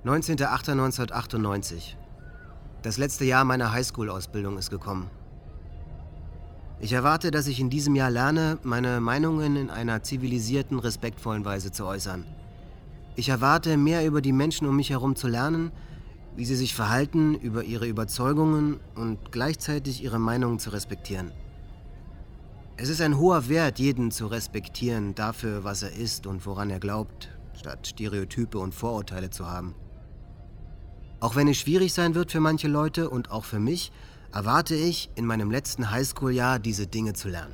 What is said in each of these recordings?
19.08.1998. Das letzte Jahr meiner Highschool-Ausbildung ist gekommen. Ich erwarte, dass ich in diesem Jahr lerne, meine Meinungen in einer zivilisierten, respektvollen Weise zu äußern. Ich erwarte, mehr über die Menschen um mich herum zu lernen, wie sie sich verhalten, über ihre Überzeugungen und gleichzeitig ihre Meinungen zu respektieren. Es ist ein hoher Wert, jeden zu respektieren dafür, was er ist und woran er glaubt, statt Stereotype und Vorurteile zu haben. Auch wenn es schwierig sein wird für manche Leute und auch für mich, erwarte ich, in meinem letzten Highschool-Jahr diese Dinge zu lernen.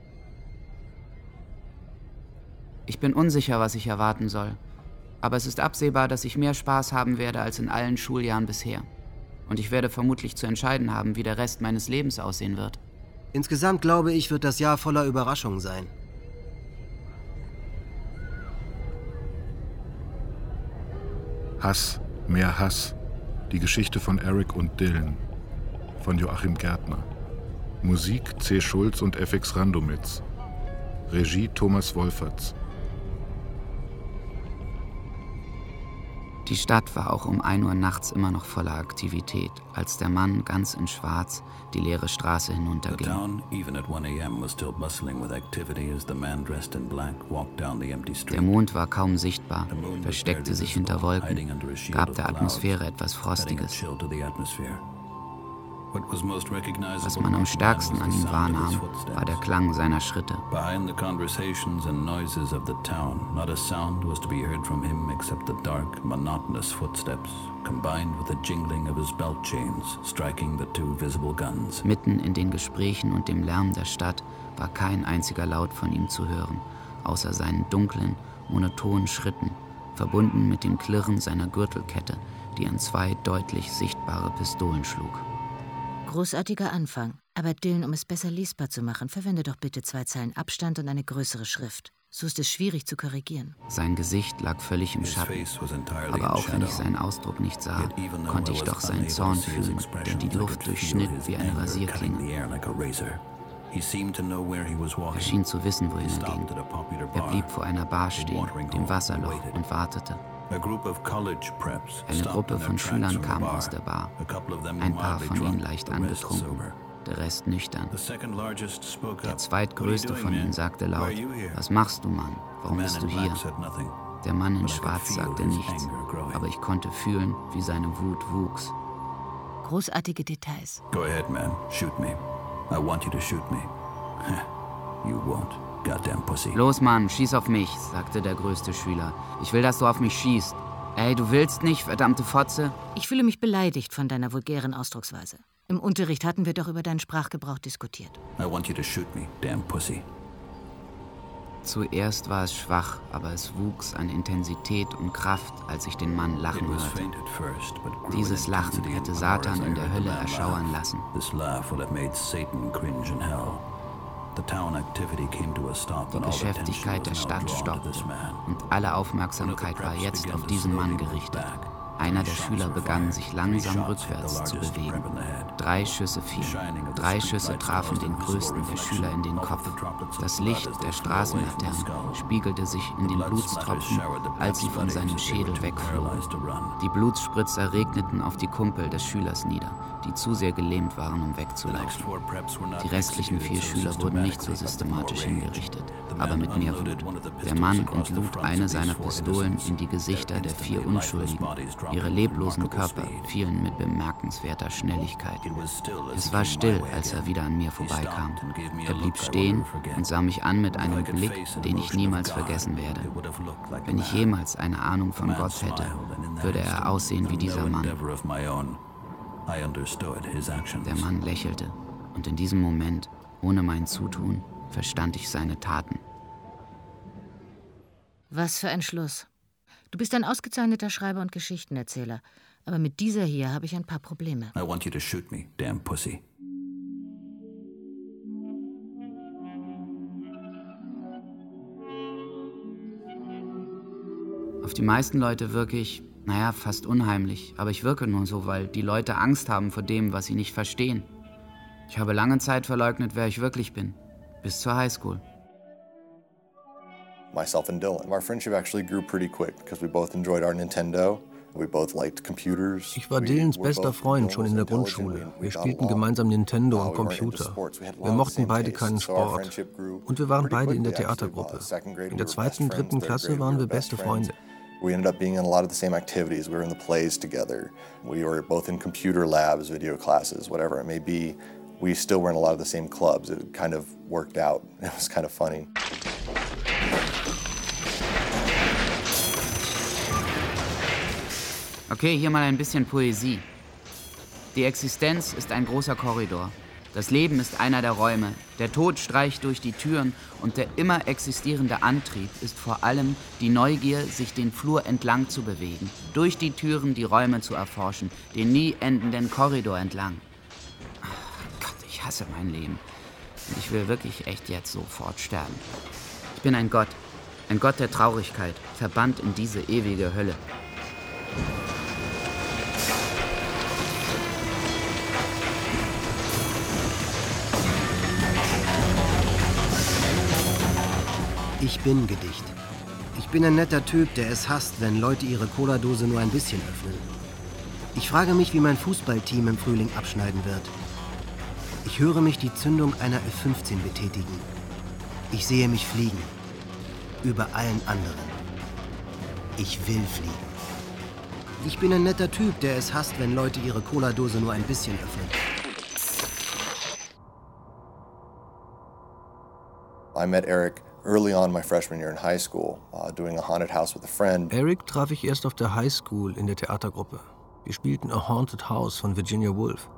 Ich bin unsicher, was ich erwarten soll. Aber es ist absehbar, dass ich mehr Spaß haben werde als in allen Schuljahren bisher. Und ich werde vermutlich zu entscheiden haben, wie der Rest meines Lebens aussehen wird. Insgesamt, glaube ich, wird das Jahr voller Überraschungen sein. Hass, mehr Hass. Die Geschichte von Eric und Dylan. Von Joachim Gärtner. Musik C. Schulz und FX Randomitz. Regie Thomas Wolferts. Die Stadt war auch um 1 Uhr nachts immer noch voller Aktivität, als der Mann ganz in Schwarz die leere Straße hinunterging. Der Mond war kaum sichtbar, versteckte sich hinter Wolken, gab der Atmosphäre etwas Frostiges. Was man am stärksten an ihm wahrnahm, war der Klang seiner Schritte. Behind the conversations and noises of the town, not a sound was to be heard from him except the dark, monotonous footsteps, combined with the jingling of his belt chains, striking the 2 visible guns. Mitten in den Gesprächen und dem Lärm der Stadt war kein einziger Laut von ihm zu hören, außer seinen dunklen, monotonen Schritten, verbunden mit dem Klirren seiner Gürtelkette, die an 2 deutlich sichtbare Pistolen schlug. Großartiger Anfang. Aber Dylan, um es besser lesbar zu machen, verwende doch bitte 2 Zeilen Abstand und eine größere Schrift. So ist es schwierig zu korrigieren. Sein Gesicht lag völlig im Schatten. Aber auch wenn ich seinen Ausdruck nicht sah, konnte ich doch seinen Zorn fühlen, der die Luft durchschnitt wie eine Rasierklinge. Er schien zu wissen, wohin er ging. Er blieb vor einer Bar stehen, dem Wasserloch, und wartete. Eine Gruppe von Schülern kam aus der Bar. Ein paar von ihnen leicht angetrunken, der Rest nüchtern. Der zweitgrößte von ihnen sagte laut: „Was machst du, Mann? Warum bist du hier?“ Der Mann in Schwarz sagte nichts, aber ich konnte fühlen, wie seine Wut wuchs. Großartige Details. Go ahead, man. Shoot me. I want you to shoot me. You won't. Goddamn pussy. Los, Mann, schieß auf mich, sagte der größte Schüler. Ich will, dass du auf mich schießt. Ey, du willst nicht, verdammte Fotze? Ich fühle mich beleidigt von deiner vulgären Ausdrucksweise. Im Unterricht hatten wir doch über deinen Sprachgebrauch diskutiert. I want you to shoot me, damn pussy. Zuerst war es schwach, aber es wuchs an Intensität und Kraft, als ich den Mann lachen hörte. Dieses Lachen hätte Satan in der Hölle erschauern lassen. Die Geschäftigkeit der Stadt stoppte und alle Aufmerksamkeit war jetzt auf diesen Mann gerichtet. Einer der Schüler begann, sich langsam rückwärts zu bewegen. 3 Schüsse fielen. 3 Schüsse trafen den größten der Schüler in den Kopf. Das Licht der Straßenlaternen spiegelte sich in den Blutstropfen, als sie von seinem Schädel wegflogen. Die Blutspritzer regneten auf die Kumpel des Schülers nieder, die zu sehr gelähmt waren, um wegzulaufen. Die restlichen 4 Schüler wurden nicht so systematisch hingerichtet, aber mit mehr Wut. Der Mann entlud eine seiner Pistolen in die Gesichter der 4 Unschuldigen. Ihre leblosen Körper fielen mit bemerkenswerter Schnelligkeit. Es war still, als er wieder an mir vorbeikam. Er blieb stehen und sah mich an mit einem Blick, den ich niemals vergessen werde. Wenn ich jemals eine Ahnung von Gott hätte, würde er aussehen wie dieser Mann. Der Mann lächelte, und in diesem Moment, ohne mein Zutun, verstand ich seine Taten. Was für ein Schluss. Du bist ein ausgezeichneter Schreiber und Geschichtenerzähler, aber mit dieser hier habe ich ein paar Probleme. I want you to shoot me, damn pussy. Auf die meisten Leute wirke ich, fast unheimlich, aber ich wirke nur so, weil die Leute Angst haben vor dem, was sie nicht verstehen. Ich habe lange Zeit verleugnet, wer ich wirklich bin, bis zur Highschool. Myself and Dylan. Our friendship actually grew pretty quick because we both enjoyed our Nintendo Ich war Dylans bester Freund schon in der Grundschule. Wir spielten gemeinsam Nintendo und Computer. Wir mochten beide keinen Sport. Und wir waren beide in der Theatergruppe. In der 2. und 3. Klasse waren wir beste Freunde. We ended up being in a lot of the same activities. We were in the plays together. We were both in computer labs, video classes, whatever it may be. We still were in a lot of the same clubs. It kind of worked out. It was kind of funny. Okay, hier mal ein bisschen Poesie. Die Existenz ist ein großer Korridor. Das Leben ist einer der Räume. Der Tod streicht durch die Türen und der immer existierende Antrieb ist vor allem die Neugier, sich den Flur entlang zu bewegen, durch die Türen die Räume zu erforschen, den nie endenden Korridor entlang. Ach Gott, ich hasse mein Leben. Und ich will wirklich echt jetzt sofort sterben. Ich bin ein Gott der Traurigkeit, verbannt in diese ewige Hölle. Ich bin Gedicht. Ich bin ein netter Typ, der es hasst, wenn Leute ihre Cola-Dose nur ein bisschen öffnen. Ich frage mich, wie mein Fußballteam im Frühling abschneiden wird. Ich höre mich die Zündung einer F-15 betätigen. Ich sehe mich fliegen. Über allen anderen. Ich will fliegen. Ich bin ein netter Typ, der es hasst, wenn Leute ihre Cola-Dose nur ein bisschen öffnen. I met Eric early on my freshman year in high school, doing a haunted house with a friend. Eric traf ich erst auf der High School in der Theatergruppe. Wir spielten A Haunted House von Virginia Woolf.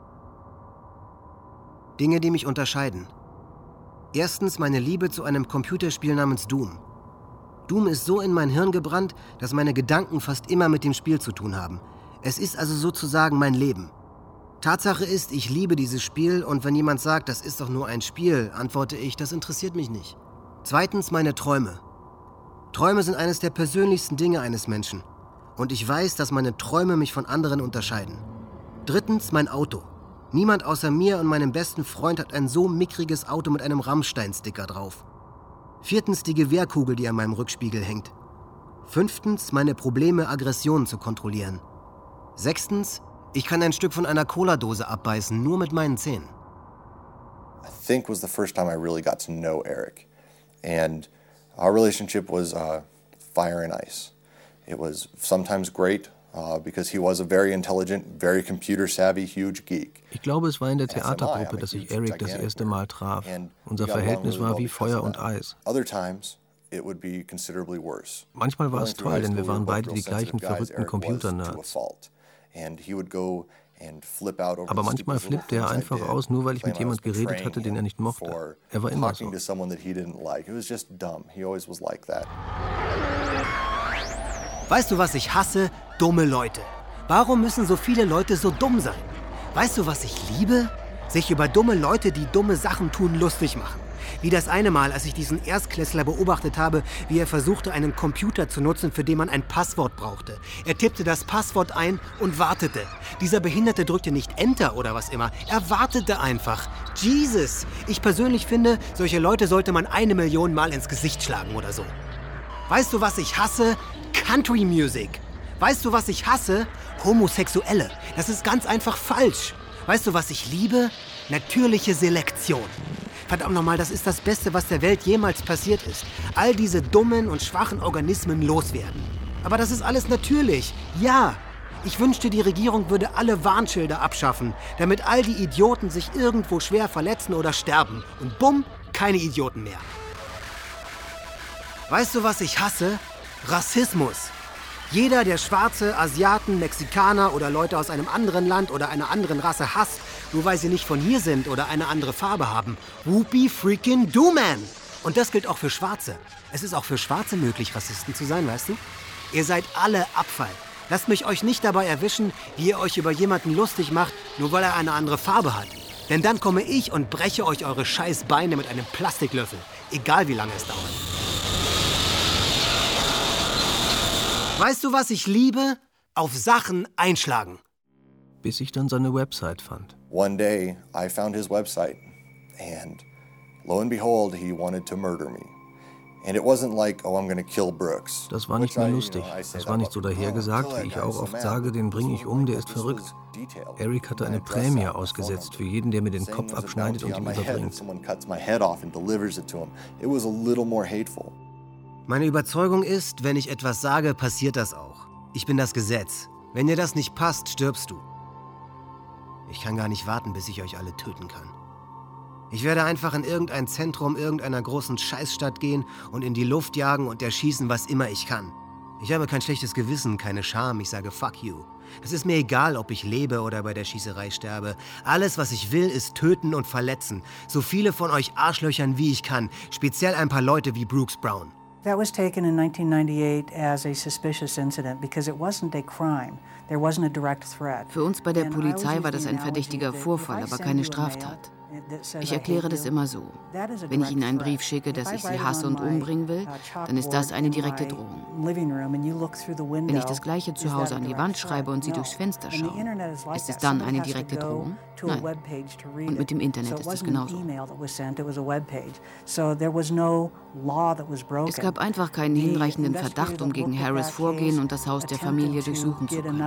Dinge, die mich unterscheiden. Erstens meine Liebe zu einem Computerspiel namens Doom. Doom ist so in mein Hirn gebrannt, dass meine Gedanken fast immer mit dem Spiel zu tun haben. Es ist also sozusagen mein Leben. Tatsache ist, ich liebe dieses Spiel und wenn jemand sagt, das ist doch nur ein Spiel, antworte ich, das interessiert mich nicht. Zweitens meine Träume. Träume sind eines der persönlichsten Dinge eines Menschen. Und ich weiß, dass meine Träume mich von anderen unterscheiden. Drittens mein Auto. Niemand außer mir und meinem besten Freund hat ein so mickriges Auto mit einem Rammstein-Sticker drauf. Viertens die Gewehrkugel, die an meinem Rückspiegel hängt. Fünftens meine Probleme, Aggressionen zu kontrollieren. Sechstens, ich kann ein Stück von einer Cola-Dose abbeißen, nur mit meinen Zähnen. I think was the first time I really got to know Eric. And our relationship was fire and ice. It was sometimes great because he was a very intelligent, very computer-savvy, huge geek. Ich glaube, es war in der Theatergruppe, dass ich Eric das erste Mal traf. Unser Verhältnis war wie Feuer und Eis. Manchmal war es toll, denn wir waren beide die gleichen verrückten Computer-Nerds. Aber manchmal flippte er einfach aus, nur weil ich mit jemand geredet hatte, den er nicht mochte. Er war immer so. Weißt du, was ich hasse? Dumme Leute. Warum müssen so viele Leute so dumm sein? Weißt du, was ich liebe? Sich über dumme Leute, die dumme Sachen tun, lustig machen. Wie das eine Mal, als ich diesen Erstklässler beobachtet habe, wie er versuchte, einen Computer zu nutzen, für den man ein Passwort brauchte. Er tippte das Passwort ein und wartete. Dieser Behinderte drückte nicht Enter oder was immer. Er wartete einfach. Jesus! Ich persönlich finde, solche Leute sollte man 1 Million Mal ins Gesicht schlagen oder so. Weißt du, was ich hasse? Country Music. Weißt du, was ich hasse? Homosexuelle. Das ist ganz einfach falsch. Weißt du, was ich liebe? Natürliche Selektion. Verdammt nochmal, das ist das Beste, was der Welt jemals passiert ist. All diese dummen und schwachen Organismen loswerden. Aber das ist alles natürlich. Ja, ich wünschte, die Regierung würde alle Warnschilder abschaffen, damit all die Idioten sich irgendwo schwer verletzen oder sterben. Und bumm, keine Idioten mehr. Weißt du, was ich hasse? Rassismus. Jeder, der Schwarze, Asiaten, Mexikaner oder Leute aus einem anderen Land oder einer anderen Rasse hasst, nur weil sie nicht von hier sind oder eine andere Farbe haben. Whoopie freaking do, man! Und das gilt auch für Schwarze. Es ist auch für Schwarze möglich, Rassisten zu sein, weißt du? Ihr seid alle Abfall. Lasst mich euch nicht dabei erwischen, wie ihr euch über jemanden lustig macht, nur weil er eine andere Farbe hat. Denn dann komme ich und breche euch eure scheiß Beine mit einem Plastiklöffel. Egal wie lange es dauert. Weißt du, was ich liebe? Auf Sachen einschlagen. Bis ich dann seine Website fand. One day I found his website and lo and behold, he wanted to murder me. And it wasn't like, oh, I'm gonna kill Brooks. Das war nicht mehr lustig. Das war nicht so dahergesagt, wie ich auch oft sage, den bringe ich um, der ist verrückt. Eric hatte eine Prämie ausgesetzt für jeden, der mir den Kopf abschneidet und ihn überbringt. Meine Überzeugung ist, wenn ich etwas sage, passiert das auch. Ich bin das Gesetz. Wenn dir das nicht passt, stirbst du. Ich kann gar nicht warten, bis ich euch alle töten kann. Ich werde einfach in irgendein Zentrum irgendeiner großen Scheißstadt gehen und in die Luft jagen und erschießen, was immer ich kann. Ich habe kein schlechtes Gewissen, keine Scham, ich sage fuck you. Es ist mir egal, ob ich lebe oder bei der Schießerei sterbe. Alles, was ich will, ist töten und verletzen. So viele von euch Arschlöchern, wie ich kann. Speziell ein paar Leute wie Brooks Brown. That was taken in 1998 as a suspicious incident because it wasn't a crime. There wasn't a direct threat. Für uns bei der Polizei war das ein verdächtiger Vorfall, aber keine Straftat. Ich erkläre das immer so. Wenn ich Ihnen einen Brief schicke, dass ich Sie hasse und umbringen will, dann ist das eine direkte Drohung. Wenn ich das Gleiche zu Hause an die Wand schreibe und Sie durchs Fenster schauen, ist es dann eine direkte Drohung? Nein. Und mit dem Internet ist es genauso. Es gab einfach keinen hinreichenden Verdacht, um gegen Harris vorgehen und das Haus der Familie durchsuchen zu können.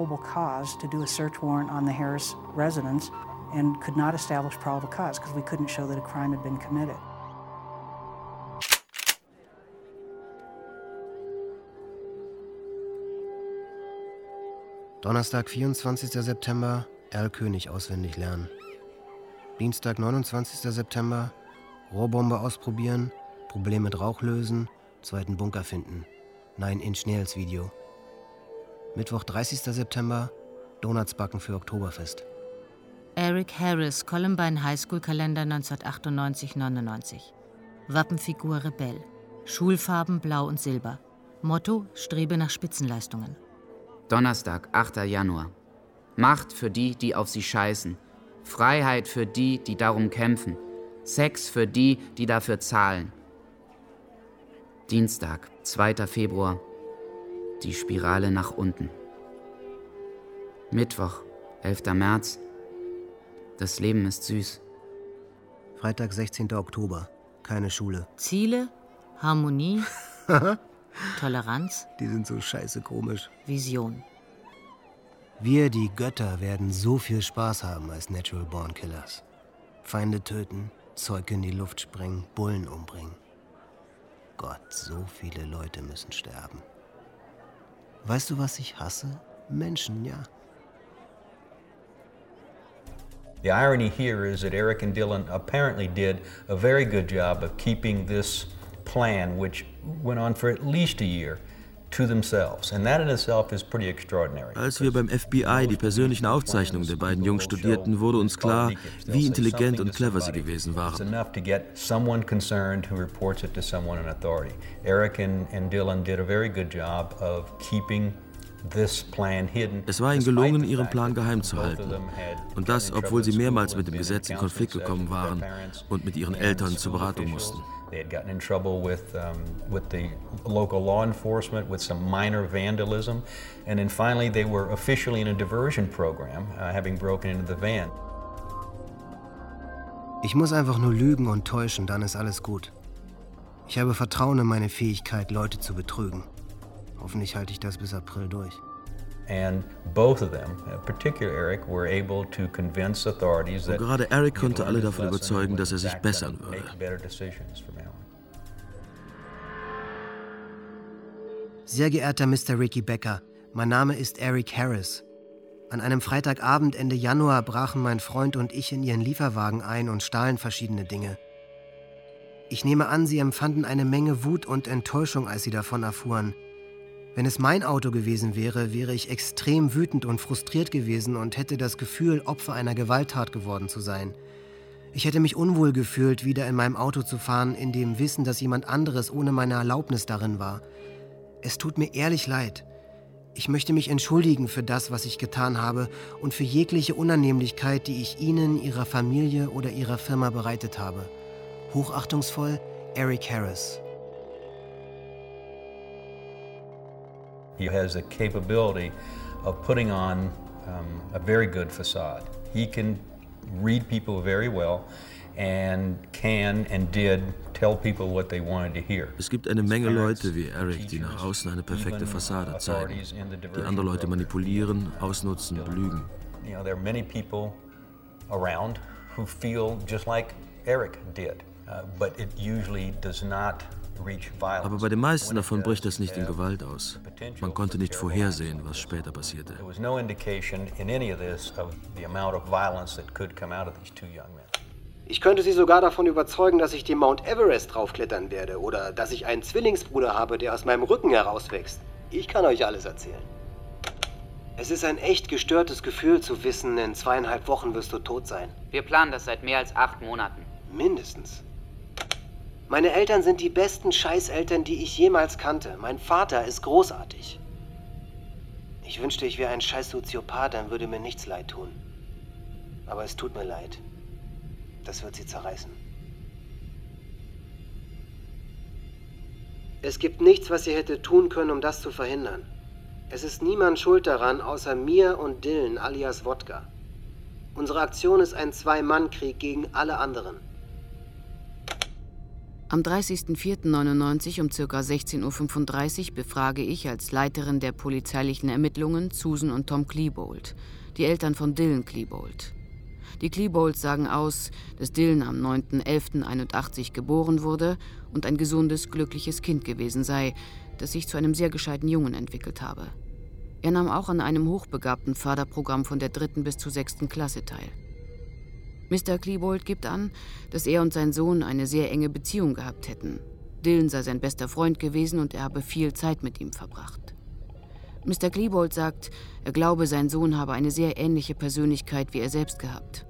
And could not establish probable cause because we couldn't show that a crime had been committed. Donnerstag, 24. September, Al König auswendig lernen. Dienstag, 29. September, Rohrbombe ausprobieren, Problem mit Rauch lösen, zweiten Bunker finden. 9-Inch Nails Video. Mittwoch, 30. September, Donuts backen für Oktoberfest. Eric Harris, Columbine High School Kalender 1998-99. Wappenfigur Rebell. Schulfarben blau und silber. Motto: Strebe nach Spitzenleistungen. Donnerstag, 8. Januar. Macht für die, die auf sie scheißen. Freiheit für die, die darum kämpfen. Sex für die, die dafür zahlen. Dienstag, 2. Februar. Die Spirale nach unten. Mittwoch, 11. März. Das Leben ist süß. Freitag, 16. Oktober. Keine Schule. Ziele, Harmonie, Toleranz. Die sind so scheiße komisch. Vision. Wir, die Götter, werden so viel Spaß haben als Natural Born Killers. Feinde töten, Zeug in die Luft sprengen, Bullen umbringen. Gott, so viele Leute müssen sterben. Weißt du, was ich hasse? Menschen, ja. The irony here is that Eric and Dylan apparently did a very good job of keeping this plan, which went on for at least a year, to themselves. And that in itself is pretty extraordinary. Als wir beim FBI die persönlichen Aufzeichnungen der beiden Jungs studierten, wurde uns klar, wie intelligent und clever sie gewesen waren. It's enough to get someone concerned who reports it to someone in authority. Eric and Dylan did a very good job of keeping Es war ihnen gelungen, ihren Plan geheim zu halten. Und das, obwohl sie mehrmals mit dem Gesetz in Konflikt gekommen waren und mit ihren Eltern zur Beratung mussten. They had gotten in trouble with the local law enforcement, with some minor vandalism, and then finally they were officially in a diversion program, having broken into the van. Ich muss einfach nur lügen und täuschen, dann ist alles gut. Ich habe Vertrauen in meine Fähigkeit, Leute zu betrügen. Hoffentlich halte ich das bis April durch. And both of them, particularly Eric, were able to convince authorities that und gerade Eric konnte alle davon überzeugen, dass er sich bessern würde. Sehr geehrter Mr. Ricky Becker, mein Name ist Eric Harris. An einem Freitagabend Ende Januar brachen mein Freund und ich in Ihren Lieferwagen ein und stahlen verschiedene Dinge. Ich nehme an, Sie empfanden eine Menge Wut und Enttäuschung, als Sie davon erfuhren. Wenn es mein Auto gewesen wäre, wäre ich extrem wütend und frustriert gewesen und hätte das Gefühl, Opfer einer Gewalttat geworden zu sein. Ich hätte mich unwohl gefühlt, wieder in meinem Auto zu fahren, in dem Wissen, dass jemand anderes ohne meine Erlaubnis darin war. Es tut mir ehrlich leid. Ich möchte mich entschuldigen für das, was ich getan habe und für jegliche Unannehmlichkeit, die ich Ihnen, Ihrer Familie oder Ihrer Firma bereitet habe. Hochachtungsvoll, Eric Harris. He has the capability of putting on a very good facade. He can read people very well, and can and did tell people what they wanted to hear. Es gibt eine Menge Leute wie Eric, die nach außen eine perfekte Fassade zeigen, die andere Leute manipulieren, ausnutzen, belügen. You know, there are many people around who feel just like Eric did, but it usually does not reach violence. Aber bei den meisten davon bricht es nicht in Gewalt aus. Man konnte nicht vorhersehen, was später passierte. There was no indication in any of this of the amount of violence that could come out of these two young men. Ich könnte Sie sogar davon überzeugen, dass ich den Mount Everest draufklettern werde oder dass ich einen Zwillingsbruder habe, der aus meinem Rücken herauswächst. Ich kann euch alles erzählen. Es ist ein echt gestörtes Gefühl zu wissen, in 2,5 Wochen wirst du tot sein. Wir planen das seit mehr als 8 Monaten. Mindestens. Meine Eltern sind die besten Scheißeltern, die ich jemals kannte. Mein Vater ist großartig. Ich wünschte, ich wäre ein scheiß Soziopath, dann würde mir nichts leid tun. Aber es tut mir leid. Das wird sie zerreißen. Es gibt nichts, was ihr hättet tun können, um das zu verhindern. Es ist niemand schuld daran, außer mir und Dylan alias Wodka. Unsere Aktion ist ein 2-Mann-Krieg gegen alle anderen. Am 30.04.99 um ca. 16:35 Uhr befrage ich als Leiterin der polizeilichen Ermittlungen Susan und Tom Klebold, die Eltern von Dylan Klebold. Die Klebolds sagen aus, dass Dylan am 9.11.81 geboren wurde und ein gesundes, glückliches Kind gewesen sei, das sich zu einem sehr gescheiten Jungen entwickelt habe. Er nahm auch an einem hochbegabten Förderprogramm von der 3. bis zur 6. Klasse teil. Mr. Klebold gibt an, dass er und sein Sohn eine sehr enge Beziehung gehabt hätten. Dylan sei sein bester Freund gewesen und er habe viel Zeit mit ihm verbracht. Mr. Klebold sagt, er glaube, sein Sohn habe eine sehr ähnliche Persönlichkeit wie er selbst gehabt.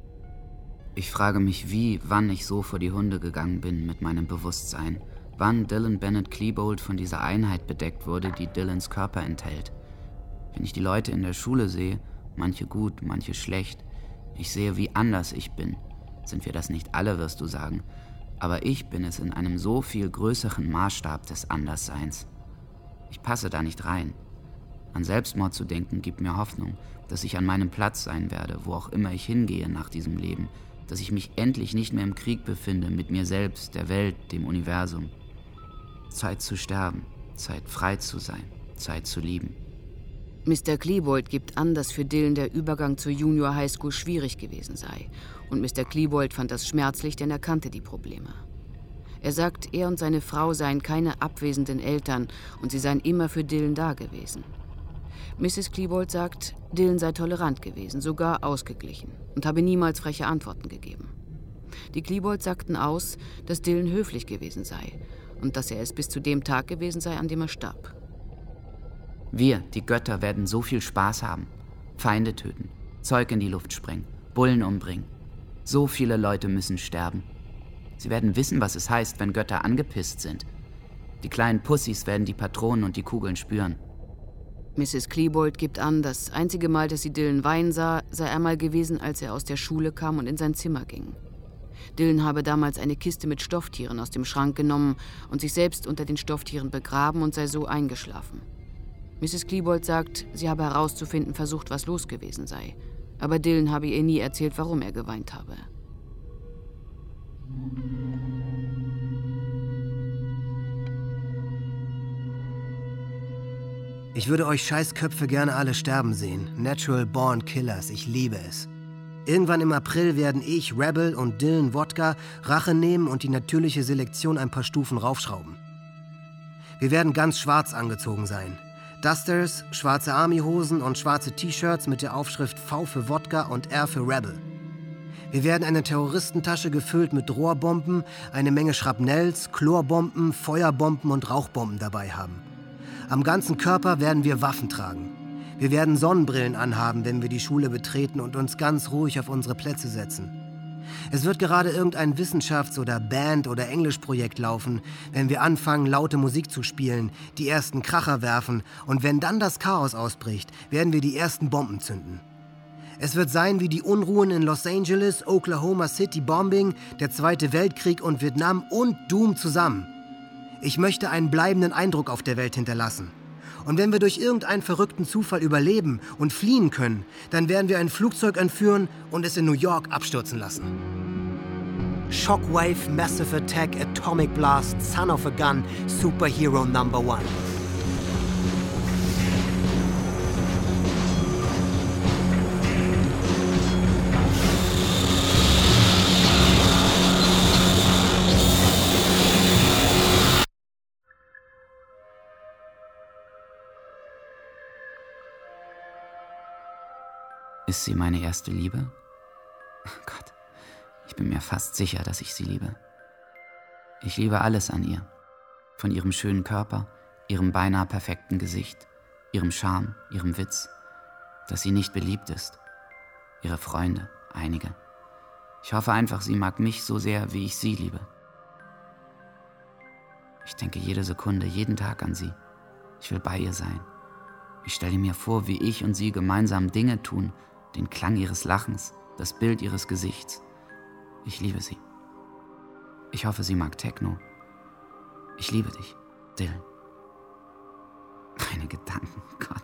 Ich frage mich, wann ich so vor die Hunde gegangen bin mit meinem Bewusstsein. Wann Dylan Bennett Klebold von dieser Einheit bedeckt wurde, die Dylans Körper enthält. Wenn ich die Leute in der Schule sehe, manche gut, manche schlecht, ich sehe, wie anders ich bin. Sind wir das nicht alle, wirst du sagen. Aber ich bin es in einem so viel größeren Maßstab des Andersseins. Ich passe da nicht rein. An Selbstmord zu denken, gibt mir Hoffnung, dass ich an meinem Platz sein werde, wo auch immer ich hingehe nach diesem Leben, dass ich mich endlich nicht mehr im Krieg befinde mit mir selbst, der Welt, dem Universum. Zeit zu sterben, Zeit frei zu sein, Zeit zu lieben. Mr. Klebold gibt an, dass für Dylan der Übergang zur Junior High School schwierig gewesen sei. Und Mr. Klebold fand das schmerzlich, denn er kannte die Probleme. Er sagt, er und seine Frau seien keine abwesenden Eltern und sie seien immer für Dylan da gewesen. Mrs. Klebold sagt, Dylan sei tolerant gewesen, sogar ausgeglichen und habe niemals freche Antworten gegeben. Die Klebolds sagten aus, dass Dylan höflich gewesen sei und dass er es bis zu dem Tag gewesen sei, an dem er starb. Wir, die Götter, werden so viel Spaß haben. Feinde töten, Zeug in die Luft sprengen, Bullen umbringen. So viele Leute müssen sterben. Sie werden wissen, was es heißt, wenn Götter angepisst sind. Die kleinen Pussys werden die Patronen und die Kugeln spüren. Mrs. Klebold gibt an, das einzige Mal, dass sie Dylan weinen sah, sei einmal gewesen, als er aus der Schule kam und in sein Zimmer ging. Dylan habe damals eine Kiste mit Stofftieren aus dem Schrank genommen und sich selbst unter den Stofftieren begraben und sei so eingeschlafen. Mrs. Klebold sagt, sie habe herauszufinden versucht, was los gewesen sei. Aber Dylan habe ihr nie erzählt, warum er geweint habe. Ich würde euch Scheißköpfe gerne alle sterben sehen. Natural Born Killers, ich liebe es. Irgendwann im April werden ich, Rebel und Dylan Wodka Rache nehmen und die natürliche Selektion ein paar Stufen raufschrauben. Wir werden ganz schwarz angezogen sein. Dusters, schwarze Armyhosen und schwarze T-Shirts mit der Aufschrift V für Wodka und R für Rebel. Wir werden eine Terroristentasche gefüllt mit Rohrbomben, eine Menge Schrapnells, Chlorbomben, Feuerbomben und Rauchbomben dabei haben. Am ganzen Körper werden wir Waffen tragen. Wir werden Sonnenbrillen anhaben, wenn wir die Schule betreten und uns ganz ruhig auf unsere Plätze setzen. Es wird gerade irgendein Wissenschafts- oder Band- oder Englischprojekt laufen, wenn wir anfangen, laute Musik zu spielen, die ersten Kracher werfen und wenn dann das Chaos ausbricht, werden wir die ersten Bomben zünden. Es wird sein wie die Unruhen in Los Angeles, Oklahoma City Bombing, der Zweite Weltkrieg und Vietnam und Doom zusammen. Ich möchte einen bleibenden Eindruck auf der Welt hinterlassen. Und wenn wir durch irgendeinen verrückten Zufall überleben und fliehen können, dann werden wir ein Flugzeug entführen und es in New York abstürzen lassen. Shockwave, Massive Attack, Atomic Blast, Son of a Gun, Superhero Number 1. Ist sie meine erste Liebe? Oh Gott, ich bin mir fast sicher, dass ich sie liebe. Ich liebe alles an ihr. Von ihrem schönen Körper, ihrem beinahe perfekten Gesicht, ihrem Charme, ihrem Witz. Dass sie nicht beliebt ist. Ihre Freunde, einige. Ich hoffe einfach, sie mag mich so sehr, wie ich sie liebe. Ich denke jede Sekunde, jeden Tag an sie. Ich will bei ihr sein. Ich stelle mir vor, wie ich und sie gemeinsam Dinge tun, den Klang ihres Lachens, das Bild ihres Gesichts. Ich liebe sie. Ich hoffe, sie mag Techno. Ich liebe dich, Dylan. Meine Gedanken, Gott.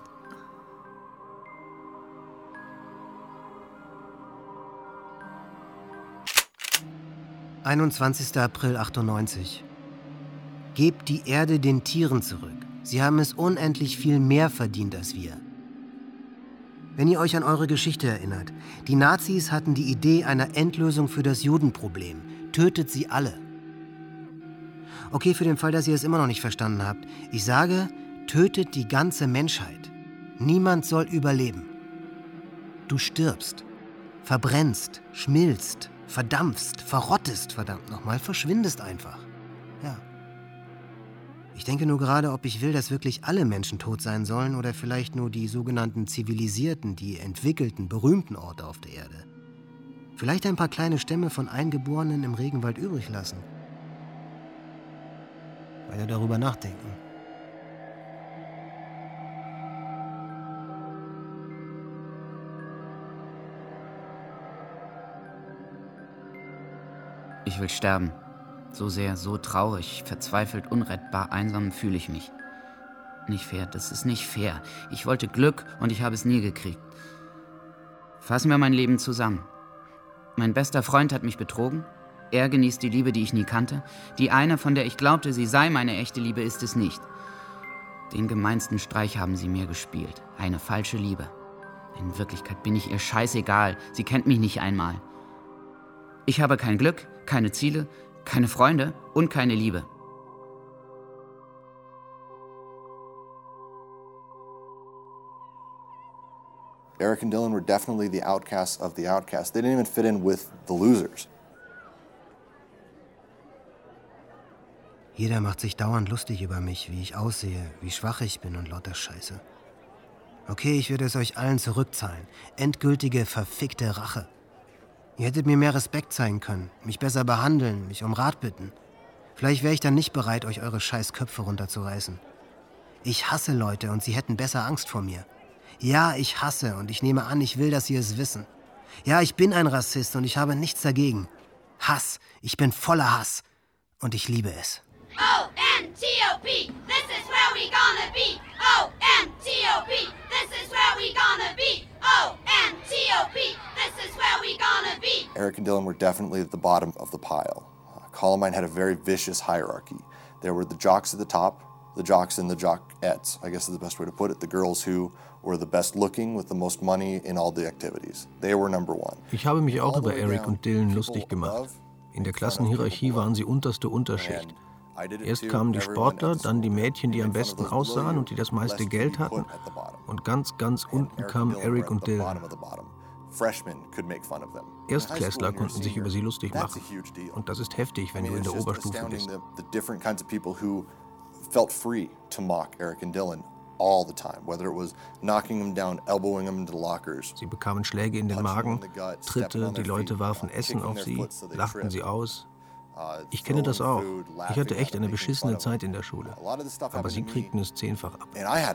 »21. April 98. Gebt die Erde den Tieren zurück. Sie haben es unendlich viel mehr verdient als wir. Wenn ihr euch an eure Geschichte erinnert, die Nazis hatten die Idee einer Endlösung für das Judenproblem. Tötet sie alle. Okay, für den Fall, dass ihr es immer noch nicht verstanden habt. Ich sage, tötet die ganze Menschheit. Niemand soll überleben. Du stirbst, verbrennst, schmilzt, verdampfst, verrottest, verdammt nochmal, verschwindest einfach. Ja. Ich denke nur gerade, ob ich will, dass wirklich alle Menschen tot sein sollen oder vielleicht nur die sogenannten zivilisierten, die entwickelten, berühmten Orte auf der Erde. Vielleicht ein paar kleine Stämme von Eingeborenen im Regenwald übrig lassen. Weiter darüber nachdenken. Ich will sterben. So sehr, so traurig, verzweifelt, unrettbar, einsam fühle ich mich. Nicht fair, das ist nicht fair. Ich wollte Glück und ich habe es nie gekriegt. Fassen wir mein Leben zusammen. Mein bester Freund hat mich betrogen. Er genießt die Liebe, die ich nie kannte. Die eine, von der ich glaubte, sie sei meine echte Liebe, ist es nicht. Den gemeinsten Streich haben sie mir gespielt. Eine falsche Liebe. In Wirklichkeit bin ich ihr scheißegal. Sie kennt mich nicht einmal. Ich habe kein Glück, keine Ziele, keine Freunde und keine Liebe. Eric and Dylan were definitely the outcasts of the outcasts. They didn't even fit in with the losers. Jeder macht sich dauernd lustig über mich, wie ich aussehe, wie schwach ich bin und lauter Scheiße. Okay, ich werde es euch allen zurückzahlen. Endgültige, verfickte Rache. Ihr hättet mir mehr Respekt zeigen können, mich besser behandeln, mich um Rat bitten. Vielleicht wäre ich dann nicht bereit, euch eure scheiß Köpfe runterzureißen. Ich hasse Leute und sie hätten besser Angst vor mir. Ja, ich hasse und ich nehme an, ich will, dass sie es wissen. Ja, ich bin ein Rassist und ich habe nichts dagegen. Hass, ich bin voller Hass und ich liebe es. O-N-T-O-P, this is where we gonna be. O-N-T-O-P, this is where we gonna be. O-N-T-O-P, this is where we gonna be. Eric and Dylan were definitely at the bottom of the pile. Columbine had a very vicious hierarchy. There were the jocks at the top, the jocks and the jockettes, I guess is the best way to put it. The girls who were the best looking with the most money in all the activities. They were number one. Ich habe mich auch über Eric und Dylan lustig gemacht. In der Klassenhierarchie waren sie unterste Unterschicht. Erst kamen die Sportler, dann die Mädchen, die am besten aussahen und die das meiste Geld hatten. Und ganz, ganz unten kamen Eric und Dylan. Erstklässler konnten sich über sie lustig machen. Und das ist heftig, wenn du in der Oberstufe bist. Sie bekamen Schläge in den Magen, Tritte, die Leute warfen Essen auf sie, lachten sie aus. Ich kenne das auch. Ich hatte echt eine beschissene Zeit in der Schule. Aber sie kriegten es 10-fach ab.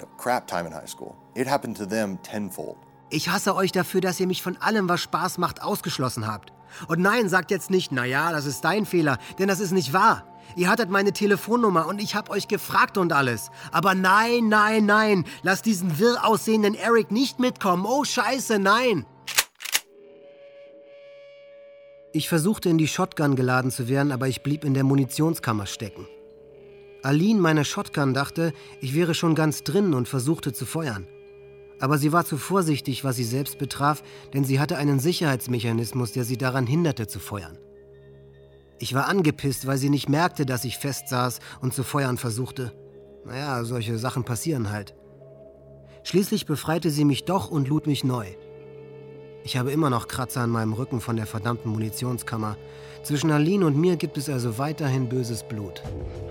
Ich hasse euch dafür, dass ihr mich von allem, was Spaß macht, ausgeschlossen habt. Und nein, sagt jetzt nicht, naja, das ist dein Fehler, denn das ist nicht wahr. Ihr hattet meine Telefonnummer und ich hab euch gefragt und alles. Aber nein, nein, nein, lasst diesen wirr aussehenden Eric nicht mitkommen. Oh, Scheiße, nein. Ich versuchte, in die Shotgun geladen zu werden, aber ich blieb in der Munitionskammer stecken. Aline, meine Shotgun, dachte, ich wäre schon ganz drin und versuchte zu feuern. Aber sie war zu vorsichtig, was sie selbst betraf, denn sie hatte einen Sicherheitsmechanismus, der sie daran hinderte zu feuern. Ich war angepisst, weil sie nicht merkte, dass ich festsaß und zu feuern versuchte. Naja, solche Sachen passieren halt. Schließlich befreite sie mich doch und lud mich neu. Ich habe immer noch Kratzer an meinem Rücken von der verdammten Munitionskammer. Zwischen Aline und mir gibt es also weiterhin böses Blut.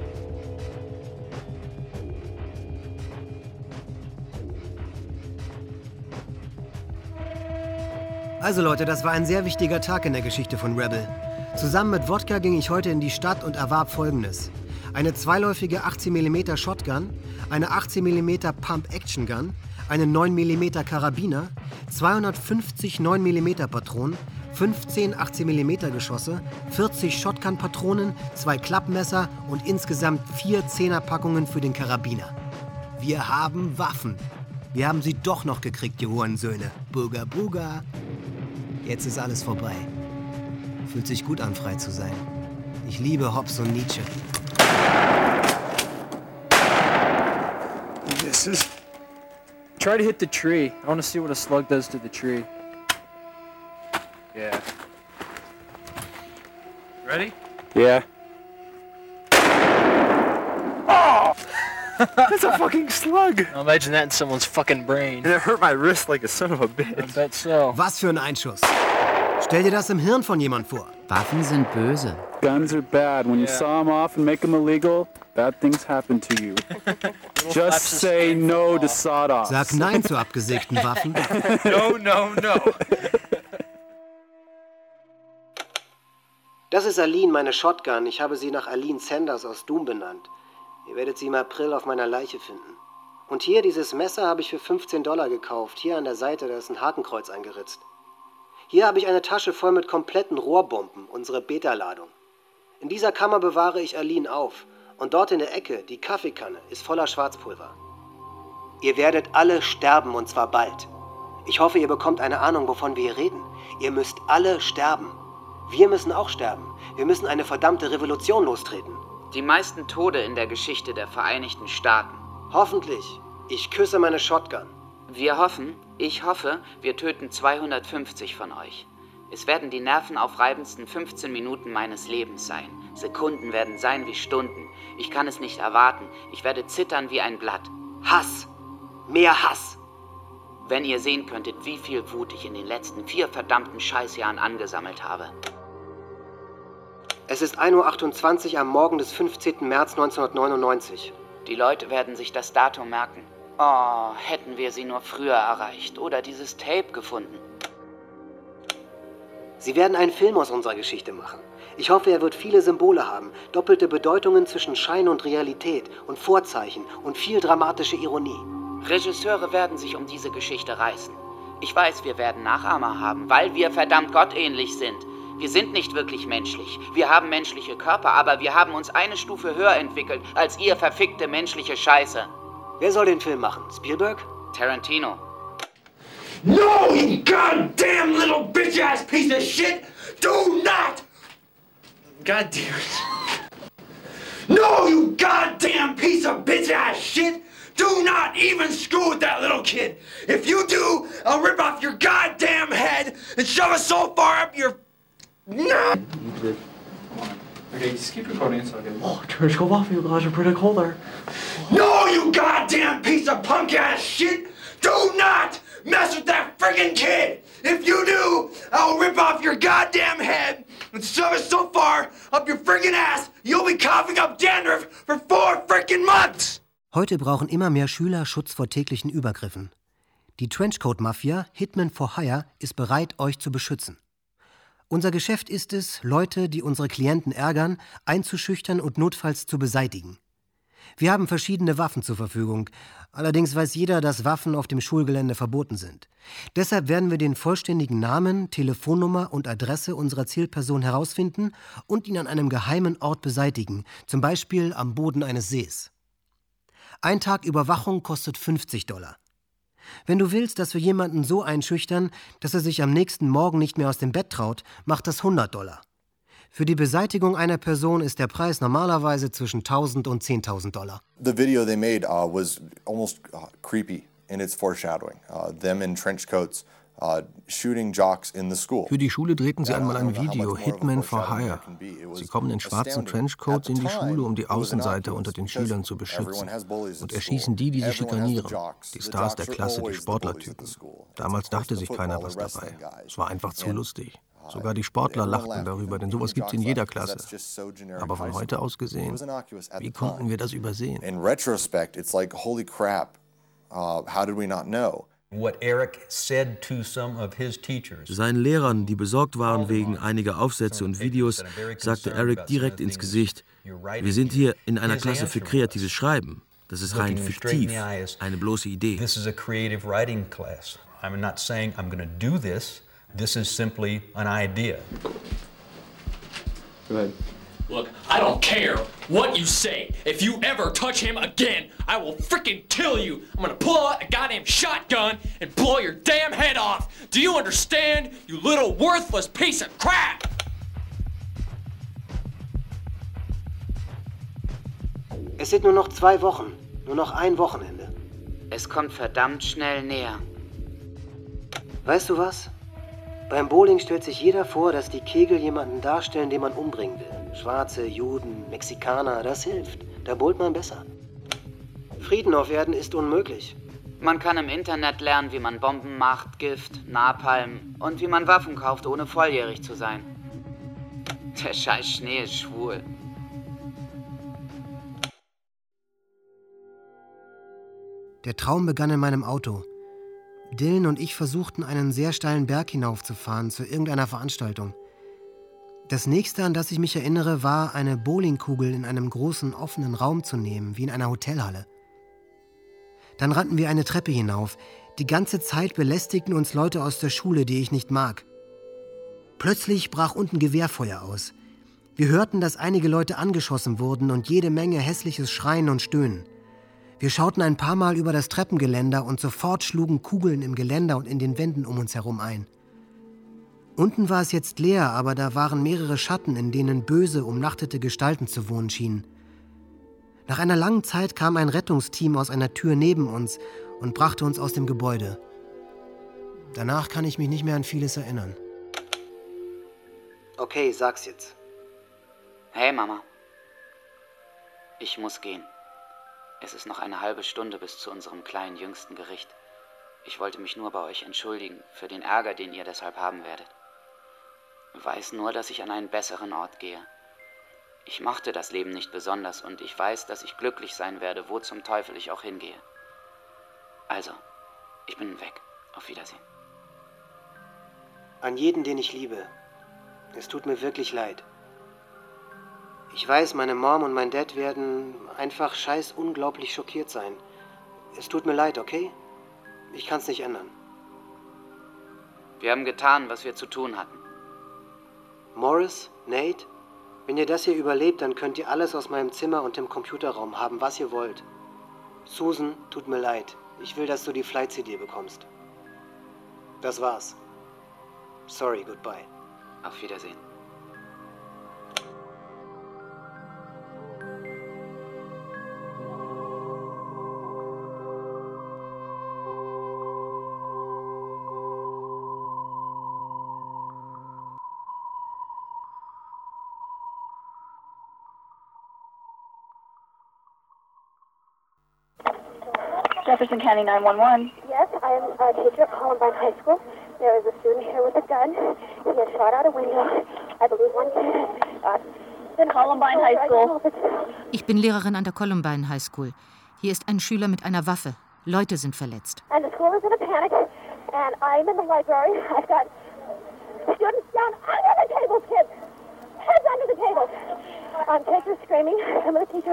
Also Leute, das war ein sehr wichtiger Tag in der Geschichte von Rebel. Zusammen mit Wodka ging ich heute in die Stadt und erwarb Folgendes: eine zweiläufige 18 mm Shotgun, eine 18 mm Pump-Action-Gun, einen 9 mm Karabiner, 250 9 mm Patronen, 15 18 mm Geschosse, 40 Shotgun-Patronen, 2 Klappmesser und insgesamt 4 10er-Packungen für den Karabiner. Wir haben Waffen. Wir haben sie doch noch gekriegt, ihr Hurensöhne. Buga, buga. Jetzt ist alles vorbei. Fühlt sich gut an, frei zu sein. Ich liebe Hobbes und Nietzsche. This is... Try to hit the tree. I want to see what a slug does to the tree. Yeah. Ready? Yeah. Oh! That's a fucking slug! Now imagine that in someone's fucking brain. And it hurt my wrist like a son of a bitch. I bet so. Was für ein Einschuss. Stell dir das im Hirn von jemand vor. Waffen sind böse. Guns are bad. When you saw them off and make them illegal, bad things happen to you. Just say no to sawed-offs. Sag nein zu abgesägten Waffen. No, no, no. Das ist Aline, meine Shotgun. Ich habe sie nach Aline Sanders aus Doom benannt. Ihr werdet sie im April auf meiner Leiche finden. Und hier, dieses Messer habe ich für $15 gekauft. Hier an der Seite, da ist ein Hakenkreuz eingeritzt. Hier habe ich eine Tasche voll mit kompletten Rohrbomben, unsere Beta-Ladung. In dieser Kammer bewahre ich Aline auf. Und dort in der Ecke, die Kaffeekanne, ist voller Schwarzpulver. Ihr werdet alle sterben, und zwar bald. Ich hoffe, ihr bekommt eine Ahnung, wovon wir hier reden. Ihr müsst alle sterben. Wir müssen auch sterben. Wir müssen eine verdammte Revolution lostreten. Die meisten Tode in der Geschichte der Vereinigten Staaten. Hoffentlich. Ich küsse meine Shotgun. Ich hoffe, wir töten 250 von euch. Es werden die nervenaufreibendsten 15 Minuten meines Lebens sein. Sekunden werden sein wie Stunden. Ich kann es nicht erwarten. Ich werde zittern wie ein Blatt. Hass. Mehr Hass. Wenn ihr sehen könntet, wie viel Wut ich in den letzten 4 verdammten Scheißjahren angesammelt habe. Es ist 1:28 Uhr am Morgen des 15. März 1999. Die Leute werden sich das Datum merken. Oh, hätten wir sie nur früher erreicht oder dieses Tape gefunden. Sie werden einen Film aus unserer Geschichte machen. Ich hoffe, er wird viele Symbole haben, doppelte Bedeutungen zwischen Schein und Realität und Vorzeichen und viel dramatische Ironie. Regisseure werden sich um diese Geschichte reißen. Ich weiß, wir werden Nachahmer haben, weil wir verdammt gottähnlich sind. Wir sind nicht wirklich menschlich. Wir haben menschliche Körper, aber wir haben uns eine Stufe höher entwickelt als ihr verfickte menschliche Scheiße. Wer soll den Film machen? Spielberg? Tarantino. No, you goddamn little bitch-ass piece of shit! Do not! God damn it. No, you goddamn piece of bitch-ass shit! Do not even screw with that little kid! If you do, I'll rip off your goddamn head and shove it so far up your... No! Okay, just keep recording so I can... Oh, George, go off you guys are pretty cold there. No, you goddamn piece of punk-ass shit! Do not mess with that friggin' kid! If you do, I'll rip off your goddamn head and shove it so far up your friggin' ass, you'll be coughing up dandruff for 4 friggin' months! Heute brauchen immer mehr Schüler Schutz vor täglichen Übergriffen. Die Trenchcoat-Mafia, Hitman for Hire, ist bereit, euch zu beschützen. Unser Geschäft ist es, Leute, die unsere Klienten ärgern, einzuschüchtern und notfalls zu beseitigen. Wir haben verschiedene Waffen zur Verfügung. Allerdings weiß jeder, dass Waffen auf dem Schulgelände verboten sind. Deshalb werden wir den vollständigen Namen, Telefonnummer und Adresse unserer Zielperson herausfinden und ihn an einem geheimen Ort beseitigen, zum Beispiel am Boden eines Sees. Ein Tag Überwachung kostet $50. Wenn du willst, dass wir jemanden so einschüchtern, dass er sich am nächsten Morgen nicht mehr aus dem Bett traut, macht das $100. Für die Beseitigung einer Person ist der Preis normalerweise zwischen $1.000 und $10.000. The video they made was almost creepy in its foreshadowing. Them in trench coats shooting jocks in the school. Für die Schule drehten sie einmal ein Video, Hitman for Hire. Sie kommen in schwarzen Trenchcoats in die Schule, um die Außenseiter unter den Schülern zu beschützen und erschießen die sie schikanieren. Die Stars der Klasse, die Sportlertypen. Damals dachte sich keiner was dabei. Es war einfach zu lustig. Sogar die Sportler lachten darüber, denn sowas gibt es in jeder Klasse. Aber von heute aus gesehen, wie konnten wir das übersehen? In retrospect, it's like, holy crap, how did we not know? Seinen Lehrern, die besorgt waren wegen einiger Aufsätze und Videos, sagte Eric direkt ins Gesicht: Wir sind hier in einer Klasse für kreatives Schreiben. Das ist rein fiktiv, eine bloße Idee. This is a creative writing class. I'm not saying I'm going to do this. This is simply an idea. Go ahead. Look, I don't care what you say. If you ever touch him again, I will freaking kill you. I'm gonna pull out a goddamn shotgun and blow your damn head off. Do you understand, you little worthless piece of crap? Es sind nur noch 2 Wochen. Nur noch ein Wochenende. Es kommt verdammt schnell näher. Weißt du was? Beim Bowling stellt sich jeder vor, dass die Kegel jemanden darstellen, den man umbringen will. Schwarze, Juden, Mexikaner, das hilft. Da bowlt man besser. Frieden auf Erden ist unmöglich. Man kann im Internet lernen, wie man Bomben macht, Gift, Napalm und wie man Waffen kauft, ohne volljährig zu sein. Der scheiß Schnee ist schwul. Der Traum begann in meinem Auto. Dylan und ich versuchten, einen sehr steilen Berg hinaufzufahren zu irgendeiner Veranstaltung. Das nächste, an das ich mich erinnere, war, eine Bowlingkugel in einem großen, offenen Raum zu nehmen, wie in einer Hotelhalle. Dann rannten wir eine Treppe hinauf. Die ganze Zeit belästigten uns Leute aus der Schule, die ich nicht mag. Plötzlich brach unten Gewehrfeuer aus. Wir hörten, dass einige Leute angeschossen wurden und jede Menge hässliches Schreien und Stöhnen. Wir schauten ein paar Mal über das Treppengeländer und sofort schlugen Kugeln im Geländer und in den Wänden um uns herum ein. Unten war es jetzt leer, aber da waren mehrere Schatten, in denen böse, umnachtete Gestalten zu wohnen schienen. Nach einer langen Zeit kam ein Rettungsteam aus einer Tür neben uns und brachte uns aus dem Gebäude. Danach kann ich mich nicht mehr an vieles erinnern. Okay, sag's jetzt. Hey Mama, ich muss gehen. Es ist noch eine halbe Stunde bis zu unserem kleinen jüngsten Gericht. Ich wollte mich nur bei euch entschuldigen für den Ärger, den ihr deshalb haben werdet. Weiß nur, dass ich an einen besseren Ort gehe. Ich mochte das Leben nicht besonders und ich weiß, dass ich glücklich sein werde, wo zum Teufel ich auch hingehe. Also, ich bin weg. Auf Wiedersehen. An jeden, den ich liebe. Es tut mir wirklich leid. Ich weiß, meine Mom und mein Dad werden einfach scheiß unglaublich schockiert sein. Es tut mir leid, okay? Ich kann's nicht ändern. Wir haben getan, was wir zu tun hatten. Morris, Nate, wenn ihr das hier überlebt, dann könnt ihr alles aus meinem Zimmer und dem Computerraum haben, was ihr wollt. Susan, tut mir leid. Ich will, dass du die Flight-CD bekommst. Das war's. Sorry, goodbye. Auf Wiedersehen. Jefferson County 911. Yes, I am a teacher at Columbine High School. There is a student here with a gun. He has shot out a window. I believe one kid Columbine High School. Ich bin Lehrerin an der Columbine High School. Hier ist ein Schüler mit einer Waffe. Leute sind verletzt. And the school is in a panic. And I'm in the library. I've got students down under the tables, kids. Heads under the tables. Kids are screaming. Some of the teachers,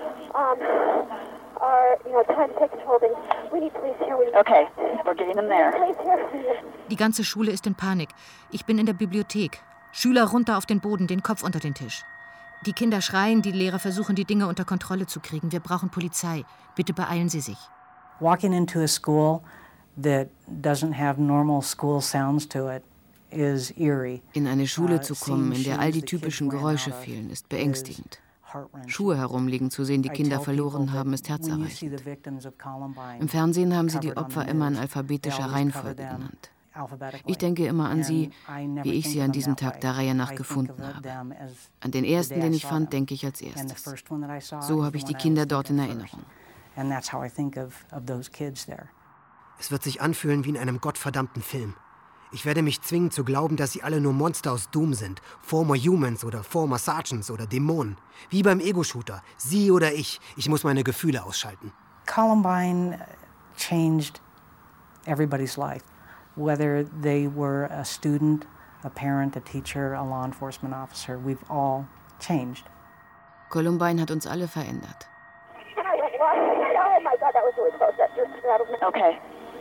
are, trying to take control of things. We need police here. Okay, we're getting them there. Die ganze Schule ist in Panik. Ich bin in der Bibliothek. Schüler runter auf den Boden, den Kopf unter den Tisch. Die Kinder schreien, die Lehrer versuchen, die Dinge unter Kontrolle zu kriegen. Wir brauchen Polizei. Bitte beeilen Sie sich. Walking into a school that doesn't have normal school sounds to it is eerie. In eine Schule zu kommen, in der all die typischen Geräusche fehlen, ist beängstigend. Schuhe herumliegen zu sehen, die Kinder verloren haben, ist herzerreichend. Im Fernsehen haben sie die Opfer immer in alphabetischer Reihenfolge genannt. Ich denke immer an sie, wie ich sie an diesem Tag der Reihe nach gefunden habe. An den ersten, den ich fand, denke ich als erstes. So habe ich die Kinder dort in Erinnerung. Es wird sich anfühlen wie in einem gottverdammten Film. Ich werde mich zwingen zu glauben, dass sie alle nur Monster aus Doom sind. Former Humans oder Former Sergeants oder Dämonen. Wie beim Ego-Shooter. Sie oder ich. Ich muss meine Gefühle ausschalten. Columbine changed everybody's life. Whether they were a student, a parent, a teacher, a law enforcement officer, we've all changed. Columbine hat uns alle verändert. Oh my God, that was really close. That just rattled me. Okay.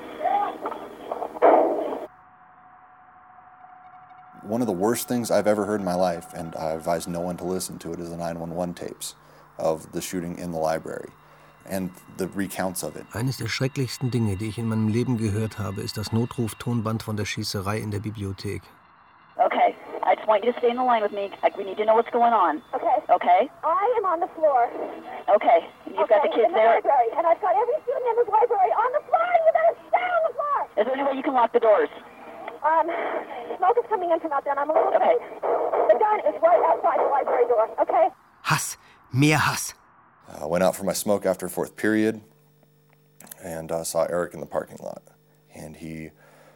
One of the worst things I've ever heard in my life, and I advise no one to listen to it, is the 911 tapes of the shooting in the library and the recounts of it. Eines der schrecklichsten Dinge, die ich in meinem Leben gehört habe, ist das Notruf-Tonband von der Schießerei in der Bibliothek. Okay, I just want you to stay in the line with me. We need to know what's going on. Okay. Okay? I am on the floor. Okay, you've got the kids in the there? library, and I've got every student in this library on the floor, and you better stay on the floor! Is there any way you can lock the doors? Smoke is coming in from out there, and I'm a little late. The gun is right outside the library door, okay? Hass. Mehr Hass. I went out for my smoke after fourth period and saw Eric in the parking lot. And he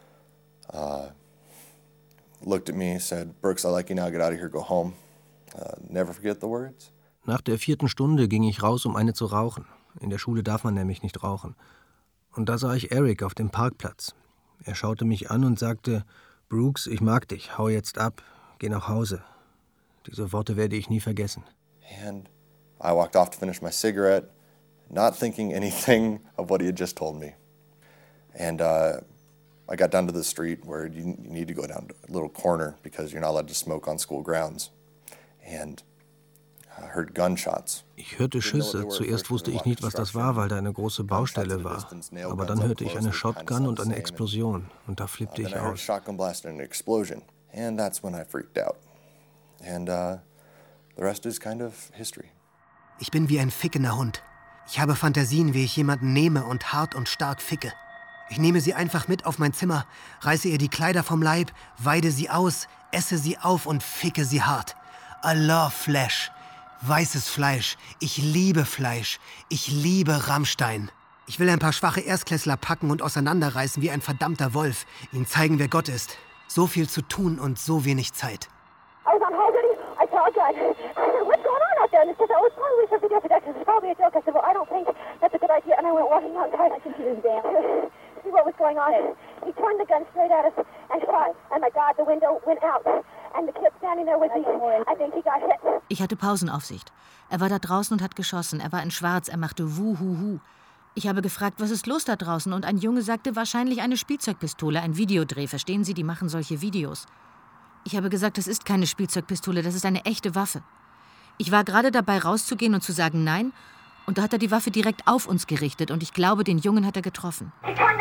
looked at me, said, "Brooks, I like you now, get out of here, go home. Never forget the words." Nach der 4. Stunde ging ich raus, um eine zu rauchen. In der Schule darf man nämlich nicht rauchen. Und da sah ich Eric auf dem Parkplatz. Er schaute mich an und sagte, "Brooks, ich mag dich, hau jetzt ab, geh nach Hause." Diese Worte werde ich nie vergessen. And I walked off to finish my cigarette, not thinking anything of what he had just told me. And I got down to the street where you need to go down to a little corner because you're not allowed to smoke on school grounds. And I heard gunshots. Ich hörte Schüsse. Zuerst wusste ich nicht, was das war, weil da eine große Baustelle war. Aber dann hörte ich eine Shotgun und eine Explosion. Und da flippte ich aus. Shotgun blast and an explosion. And that's when I freaked out. And the rest is kind of history. Ich bin wie ein fickender Hund. Ich habe Fantasien, wie ich jemanden nehme und hart und stark ficke. Ich nehme sie einfach mit auf mein Zimmer, reiße ihr die Kleider vom Leib, weide sie aus, esse sie auf und ficke sie hart. I love flesh. Weißes Fleisch. Ich liebe Fleisch. Ich liebe Rammstein. Ich will ein paar schwache Erstklässler packen und auseinanderreißen wie ein verdammter Wolf. Ihnen zeigen, wer Gott ist. So viel zu tun und so wenig Zeit. I was on hold and I saw a gun. I said, "What's going on out there?" And he said, "Oh, it's probably for video protection. It's probably a joke." I said, "Well, I don't think that's a good idea." And I went walking outside. I think he was down. See what was going on. He turned the gun straight at us and shot. And my God, the window went out. And the kid standing there with me, I think he got hit. Ich hatte Pausenaufsicht. Er war da draußen und hat geschossen. Er war in Schwarz. Er machte Wuhuhu. Ich habe gefragt, was ist los da draußen? Und ein Junge sagte, wahrscheinlich eine Spielzeugpistole, ein Videodreh. Verstehen Sie, die machen solche Videos. Ich habe gesagt, das ist keine Spielzeugpistole, das ist eine echte Waffe. Ich war gerade dabei, rauszugehen und zu sagen Nein. Und da hat er die Waffe direkt auf uns gerichtet. Und ich glaube, den Jungen hat er getroffen.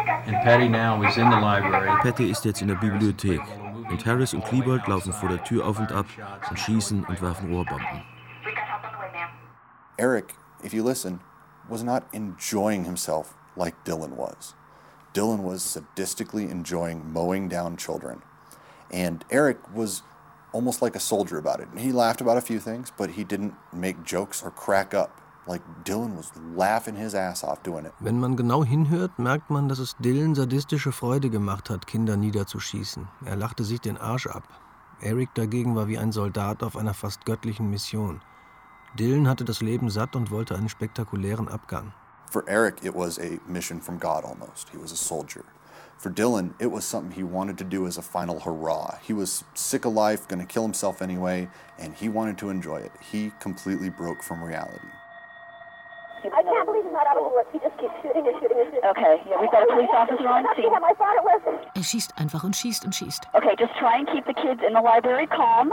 Patty ist jetzt in der Bibliothek. Und Harris und Klebold laufen vor der Tür auf und ab und schießen und werfen Rohrbomben. Eric, if you listen, was not enjoying himself like Dylan was. Dylan was sadistically enjoying mowing down children. And Eric was almost like a soldier about it. He laughed about a few things, but he didn't make jokes or crack up. Like Dylan was laughing his ass off doing it. Wenn man genau hinhört, merkt man, dass es Dylan sadistische Freude gemacht hat, Kinder niederzuschießen. Er lachte sich den Arsch ab. Eric dagegen war wie ein Soldat auf einer fast göttlichen Mission. Dylan hatte das Leben satt und wollte einen spektakulären Abgang. For Eric, it was a mission from God almost. He was a soldier. For Dylan, it was something he wanted to do as a final hurrah. He was sick of life, going to kill himself anyway, and he wanted to enjoy it. He completely broke from reality. I can't believe he's not out of the woods. He just keeps shooting and shooting and shooting. Okay, yeah, we've got a police officer on scene. I thought it was. Er schießt einfach und schießt und schießt. Okay, just try and keep the kids in the library calm.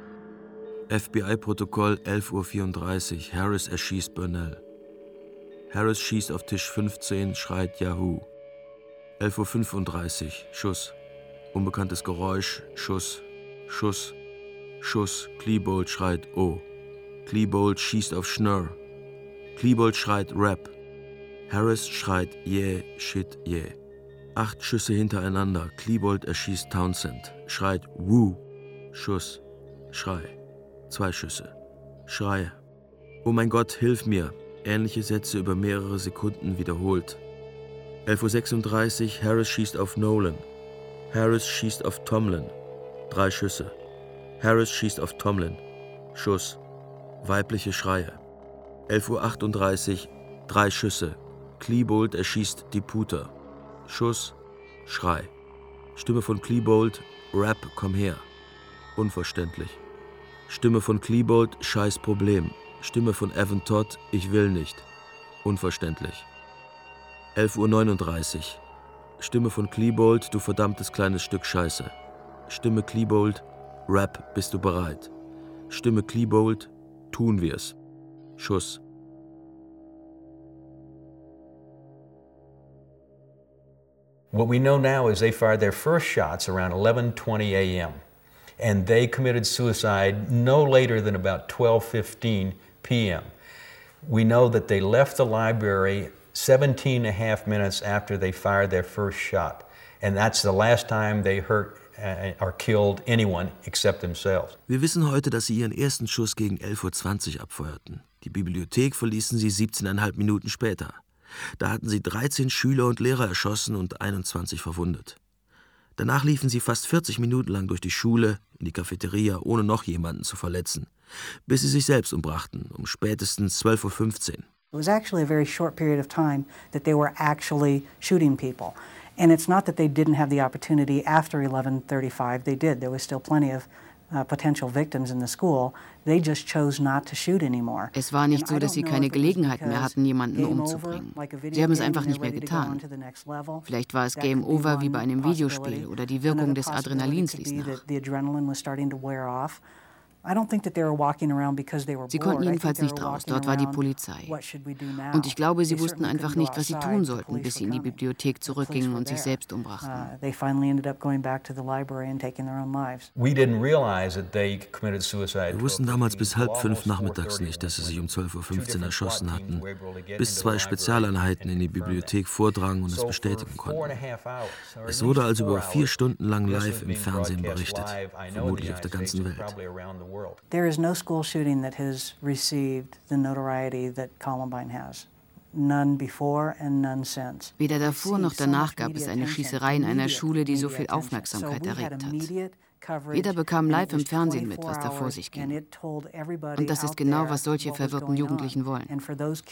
FBI-Protokoll 11:34 Uhr. Harris erschießt Burnell. Harris schießt auf Tisch 15, schreit Yahoo. 11:35 Uhr, Schuss. Unbekanntes Geräusch, Schuss, Schuss, Schuss. Klebold schreit Oh. Klebold schießt auf Schnurr. Klebold schreit Rap. Harris schreit Yeah, shit, yeah. 8 Schüsse hintereinander. Klebold erschießt Townsend. Schreit Woo. Schuss. Schrei. 2 Schüsse. Schrei. Oh mein Gott, hilf mir. Ähnliche Sätze über mehrere Sekunden wiederholt. 11:36 Uhr, Harris schießt auf Nolan. Harris schießt auf Tomlin. 3 Schüsse. Harris schießt auf Tomlin. Schuss. Weibliche Schreie. 11:38 Uhr, 3 Schüsse. Klebold erschießt Diputer. Schuss. Schrei. Stimme von Klebold. Rap, komm her. Unverständlich. Stimme von Klebold. Scheiß Problem. Stimme von Evan Todd. Ich will nicht. Unverständlich. 11:39 Uhr. Stimme von Klebold. Du verdammtes kleines Stück Scheiße. Stimme Klebold. Rap, bist du bereit? Stimme Klebold. Tun wir's. Schuss. What we know now is they fired their first shots around 11:20 a.m. and they committed suicide no later than about 12:15 p.m. We know that they left the library 17 and a half minutes after they fired their first shot, and that's the last time they hurt or killed anyone except themselves. Wir wissen heute, dass sie ihren ersten Schuss gegen 11:20 Uhr abfeuerten. Die Bibliothek verließen sie 17,5 Minuten später. Da hatten sie 13 Schüler und Lehrer erschossen und 21 verwundet. Danach liefen sie fast 40 Minuten lang durch die Schule, in die Cafeteria, ohne noch jemanden zu verletzen, bis sie sich selbst umbrachten, um spätestens 12:15 Uhr. It was actually a very short period of time that they were actually shooting people. And it's not that they didn't have the opportunity after 11:35. They did. There was still plenty of potential victims in the school. They just chose not to shoot anymore. Es war nicht so, dass sie keine Gelegenheit mehr hatten, jemanden umzubringen. Sie haben es einfach nicht mehr getan. Vielleicht war es Game Over wie bei einem Videospiel oder die Wirkung des Adrenalins ließ nach. Sie konnten jedenfalls nicht raus, dort war die Polizei. Und ich glaube, sie wussten einfach nicht, was sie tun sollten, bis sie in die Bibliothek zurückgingen und sich selbst umbrachten. Wir wussten damals bis 4:30 nachmittags nicht, dass sie sich um 12:15 Uhr erschossen hatten, bis 2 Spezialeinheiten in die Bibliothek vordrangen und es bestätigen konnten. Es wurde also über 4 Stunden lang live im Fernsehen berichtet, vermutlich auf der ganzen Welt. There is no school shooting that has received the notoriety that Columbine has. None before and none since. Weder davor noch danach gab es eine Schießerei in einer Schule, die so viel Aufmerksamkeit erregt hat. Jeder bekam live im Fernsehen mit, was da vor sich ging. Und das ist genau, was solche verwirrten Jugendlichen wollen. In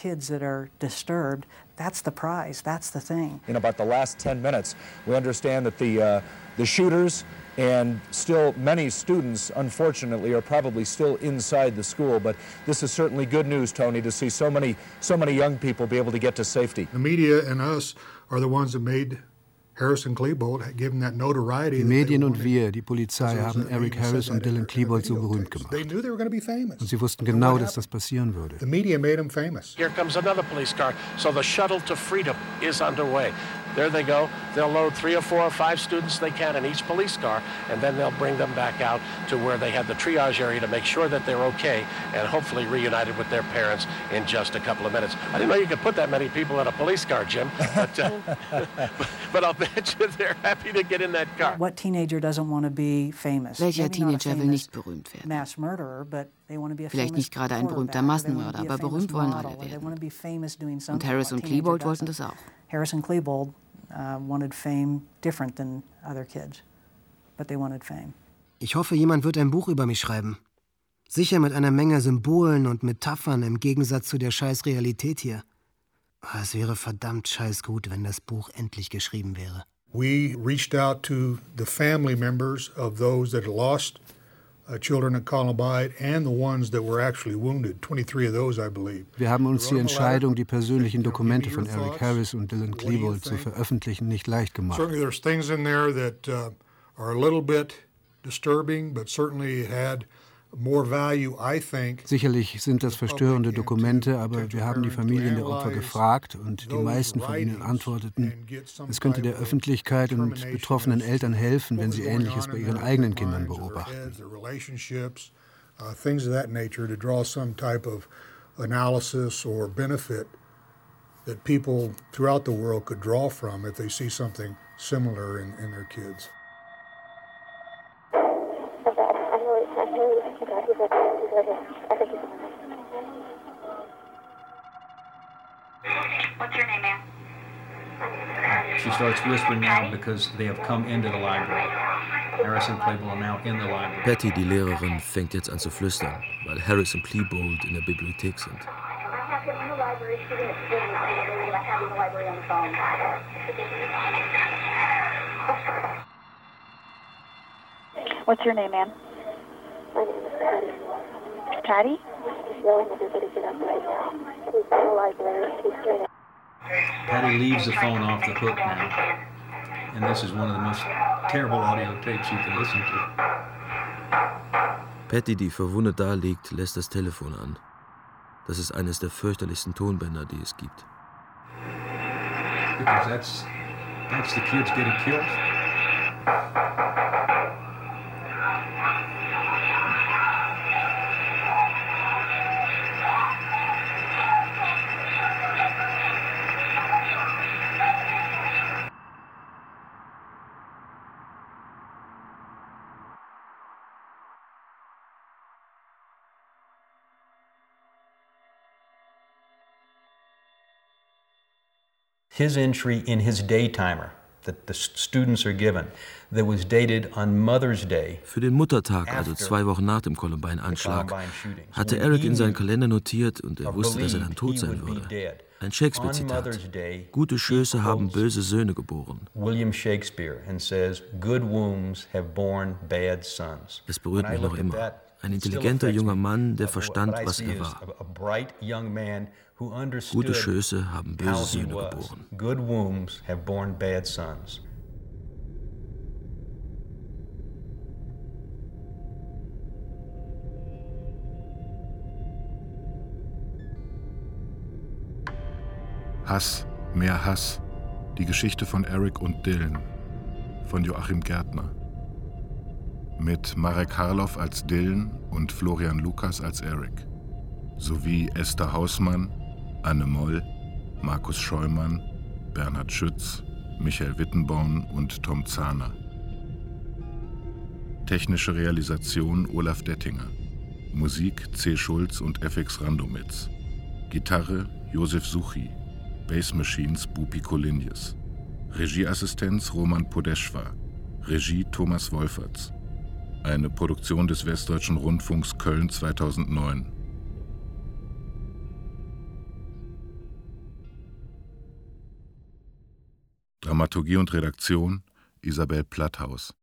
about the last 10 minutes, we understand that the shooters and still many students, unfortunately, are probably still inside the school. But this is certainly good news, Tony, to see so many young people be able to get to safety. The media and us are the ones that made Harrison Klebold, given that notoriety. Die Medien und wir, die Polizei, haben Eric Harris und Dylan Klebold so berühmt gemacht. Und sie wussten genau, dass das passieren würde. The media made him famous. Here comes another police car. So the shuttle to freedom is underway. There they go. They'll load 3 or 4 or 5 students they can in each police car, and then they'll bring them back out to where they have the triage area to make sure that they're okay and hopefully reunited with their parents in just a couple of minutes. I didn't know you could put that many people in a police car, Jim, but I'll bet you they're happy to get in that car. What teenager doesn't want to be famous? Welcher Teenager will nicht berühmt werden? Mass murderer, but vielleicht nicht gerade ein berühmter Massenmörder, aber berühmt wollen alle werden. Und Harris und Klebold wollten das auch. Harris and Klebold wanted fame different than other kids, but they wanted fame. Ich hoffe, jemand wird ein Buch über mich schreiben. Sicher mit einer Menge Symbolen und Metaphern im Gegensatz zu der scheiß Realität hier. Es wäre verdammt scheiß gut, wenn das Buch endlich geschrieben wäre. We reached out to the family members of those that lost children at Columbine and the ones that were actually wounded. 23 of those, I believe. Wir haben uns die Entscheidung, die persönlichen Dokumente von Eric Harris und Dylan Klebold zu veröffentlichen, nicht leicht gemacht. Certainly there's things in there that are a little bit disturbing, but certainly it had Sicherlich sind das verstörende Dokumente, aber wir haben die Familien der Opfer gefragt und die meisten von ihnen antworteten, es könnte der Öffentlichkeit und betroffenen Eltern helfen, wenn sie Ähnliches bei ihren eigenen Kindern beobachten. Things of that nature to draw some type of analysis or benefit that people throughout the world could draw from if they see something similar in their kids. What's your name, ma'am? She starts whispering now because they have come into the library. Harris und Klebold are now in the library. Patty, die Lehrerin, fängt jetzt an zu flüstern, weil Harris und Klebold in der Bibliothek sind. What's your name, ma'am? My name is Patty. Patty? She's yelling at everybody to get up right now. She's in the library. She's straight up. Patty leaves the phone off the hook now, and this is one of the most terrible audio tapes you can listen to. Patty, die verwundet da liegt, lässt das Telefon an. Das ist eines der fürchterlichsten Tonbänder, die es gibt. Because that's the kids getting killed. His entry in his daytimer that the students are given, that was dated on Mother's Day. Für den Muttertag, also 2 Wochen nach dem Columbine-Anschlag, hatte Eric in seinen Kalender notiert und er wusste, dass er dann tot sein würde. Ein Shakespeare-Zitat. Gute Schöße haben böse Söhne geboren. William Shakespeare and says, good wombs have borne bad sons. Es berührt mich noch immer. Ein intelligenter junger Mann, der verstand, was er war. Gute Schöße haben böse Söhne geboren. Good wombs have borne bad sons. Hass, mehr Hass. Die Geschichte von Eric und Dylan von Joachim Gärtner. Mit Marek Harloff als Dylan und Florian Lukas als Eric. Sowie Esther Hausmann, Anne Moll, Markus Scheumann, Bernhard Schütz, Michael Wittenborn und Tom Zahner. Technische Realisation Olaf Dettinger. Musik C. Schulz und FX Randomitz. Gitarre Josef Suchi. Bass Machines Bupi Kolinjes. Regieassistenz Roman Podeschwa. Regie Thomas Wolferts. Eine Produktion des Westdeutschen Rundfunks Köln 2009. Dramaturgie und Redaktion Isabel Platthaus.